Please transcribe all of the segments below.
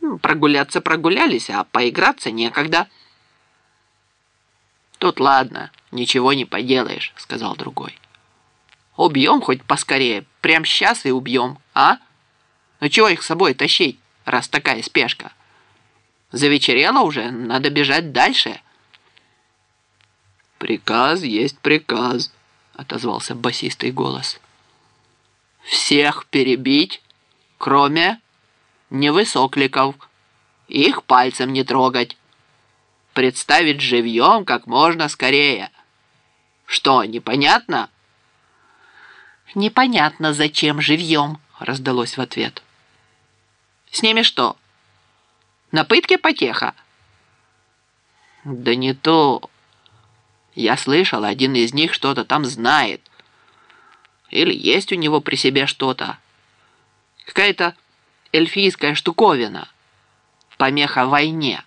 Прогуляться прогулялись, а поиграться некогда. Тут ладно, ничего не поделаешь, сказал другой. Убьем хоть поскорее, прям сейчас и убьем, а? Ну чего их с собой тащить, раз такая спешка? Завечерело уже, надо бежать дальше. Приказ есть приказ, отозвался басистый голос. Всех перебить, кроме невысокликов. Их пальцем не трогать. Представить живьем как можно скорее. Что, непонятно? Непонятно, зачем живьем, раздалось в ответ. С ними что? На пытке потеха? Да не то. Я слышал, один из них что-то там знает. Или есть у него при себе что-то. Какая-то эльфийская штуковина. Помеха войне.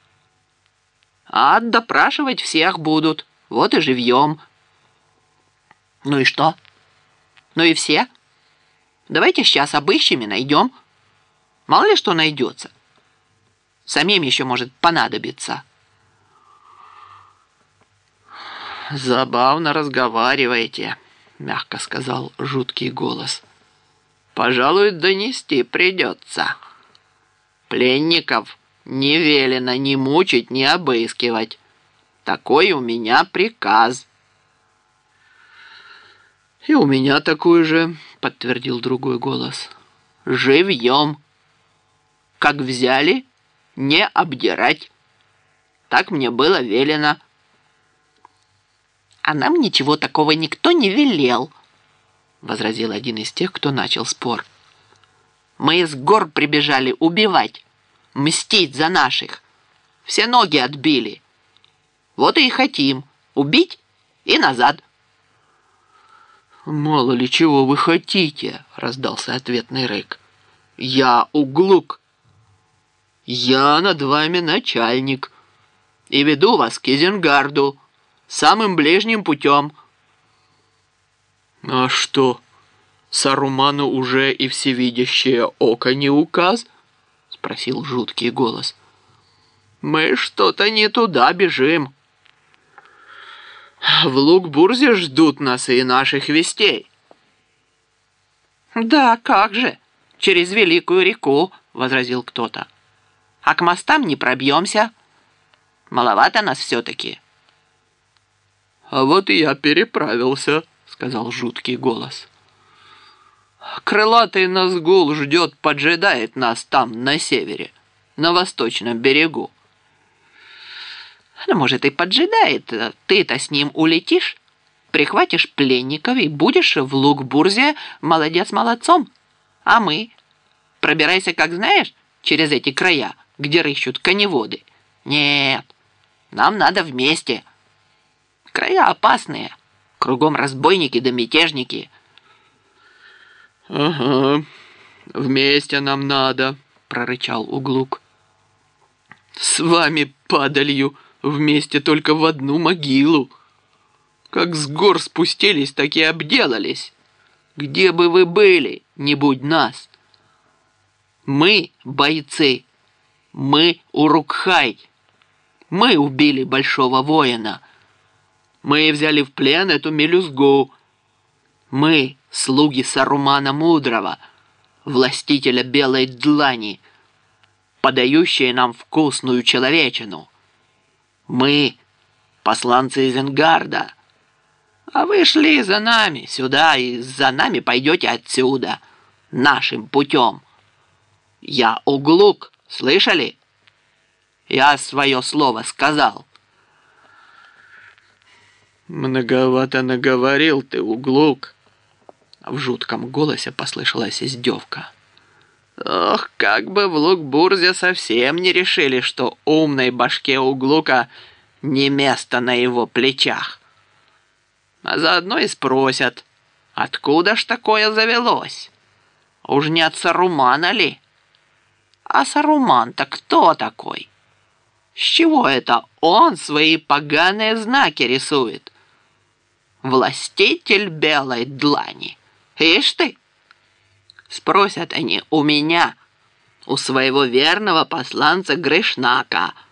А допрашивать всех будут. Вот и живьем. Ну и что? Ну и все? Давайте сейчас обыщем и найдем. Мало ли что найдется. Самим еще может понадобиться. Забавно разговариваете, мягко сказал жуткий голос. Пожалуй, донести придется. Пленников не велено ни мучить, ни обыскивать. Такой у меня приказ. И у меня такой же, подтвердил другой голос. Живьем. Как взяли, не обдирать. Так мне было велено. А нам ничего такого никто не велел, возразил один из тех, кто начал спор. Мы из гор прибежали убивать, мстить за наших. Все ноги отбили. Вот и хотим убить и назад. Мало ли чего вы хотите, раздался ответный рык. Я Углук. Я над вами начальник и веду вас к Изенгарду самым ближним путем. А что, Саруману уже и всевидящее око не указ? Спросил жуткий голос. Мы что-то не туда бежим. В Лук-Бурзе ждут нас и наших вестей. Да, как же, через Великую реку, возразил кто-то. А к мостам не пробьемся. Маловато нас все-таки. А вот и я переправился, сказал жуткий голос. Крылатый Назгул ждет, поджидает нас там, на севере, на восточном берегу. Ну, может, и поджидает. Ты-то с ним улетишь, прихватишь пленников и будешь в Лук-Бурзе молодец молодцом. А мы? Пробирайся, как знаешь, через эти края, где рыщут коневоды. Нет, нам надо вместе. Края опасные, кругом разбойники да мятежники. Ага, вместе нам надо, прорычал Углук. С вами, падалью, вместе только в одну могилу. Как с гор спустились, так и обделались. Где бы вы были, не будь нас? Мы бойцы, мы Урукхай. Мы убили большого воина. Мы взяли в плен эту мелюзгу. Мы слуги Сарумана Мудрого, властителя Белой Длани, подающие нам вкусную человечину. Мы посланцы Изенгарда. А вы шли за нами сюда, и за нами пойдете отсюда, нашим путем. Я Углук, слышали? Я свое слово сказал. Многовато наговорил ты, Углук. В жутком голосе послышалась издевка. Ох, как бы в Лук-Бурзе совсем не решили, что умной башке Углука не место на его плечах. А заодно и спросят, откуда ж такое завелось? Уж не от Сарумана ли? А Саруман-то кто такой? С чего это он свои поганые знаки рисует? Властитель Белой Длани. Ишь ты! Спросят они у меня, у своего верного посланца Гришнака.